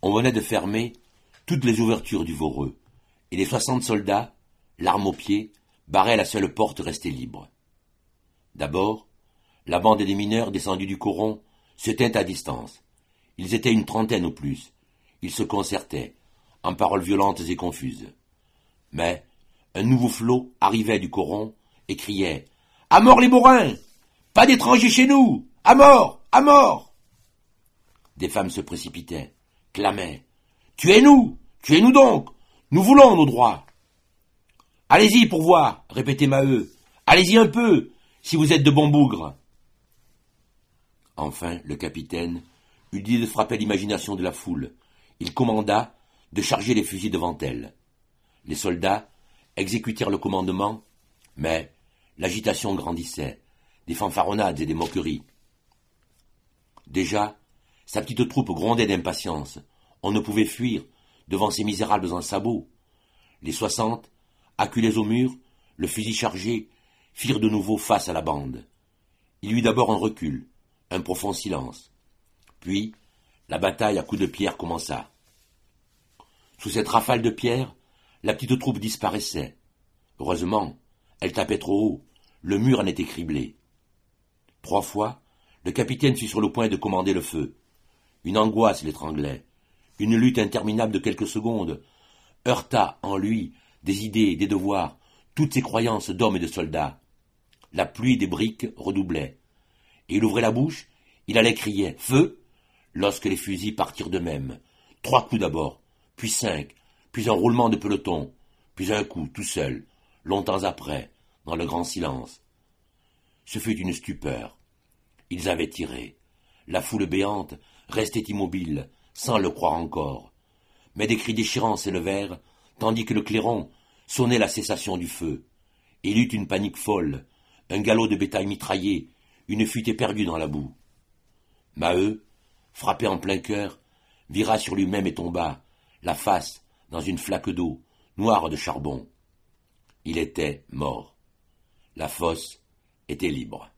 On venait de fermer toutes les ouvertures du Voreux, et les 60 soldats, l'arme au pied, barraient la seule porte restée libre. D'abord, la bande des mineurs descendus du coron se tint à distance. Ils étaient une trentaine au plus. Ils se concertaient, en paroles violentes et confuses. Mais un nouveau flot arrivait du coron et criait « À mort les bourrins! Pas d'étrangers chez nous! À mort! À mort !» Des femmes se précipitaient, clamaient « Tuez-nous! Tuez-nous donc! Nous voulons nos droits !» « Allez-y pour voir !» répétait Maheu. « Allez-y un peu, si vous êtes de bons bougres !» Enfin, le capitaine eut l'idée de frapper l'imagination de la foule. Il commanda de charger les fusils devant elle. Les soldats exécutèrent le commandement, mais l'agitation grandissait, des fanfaronnades et des moqueries. Déjà, sa petite troupe grondait d'impatience. On ne pouvait fuir devant ces misérables en sabots. Les 60, acculés au mur, le fusil chargé, firent de nouveau face à la bande. Il y eut d'abord un recul, un profond silence. Puis, la bataille à coups de pierre commença. Sous cette rafale de pierre, la petite troupe disparaissait. Heureusement, elle tapait trop haut, le mur en était criblé. 3 fois, le capitaine fut sur le point de commander le feu. Une angoisse l'étranglait. Une lutte interminable de quelques secondes heurta en lui des idées, des devoirs, toutes ses croyances d'homme et de soldat. La pluie des briques redoublait. Et il ouvrait la bouche, il allait crier « Feu !» lorsque les fusils partirent d'eux-mêmes. 3 coups d'abord, puis 5, puis un roulement de peloton, puis un coup, tout seul, longtemps après, dans le grand silence. Ce fut une stupeur. Ils avaient tiré. La foule béante restait immobile, sans le croire encore. Mais des cris déchirants s'élevèrent, tandis que le clairon sonnait la cessation du feu. Il y eut une panique folle, un galop de bétail mitraillé, une fuite éperdue dans la boue. Maheu, frappé en plein cœur, vira sur lui-même et tomba, la face dans une flaque d'eau, noire de charbon. Il était mort. La fosse était libre.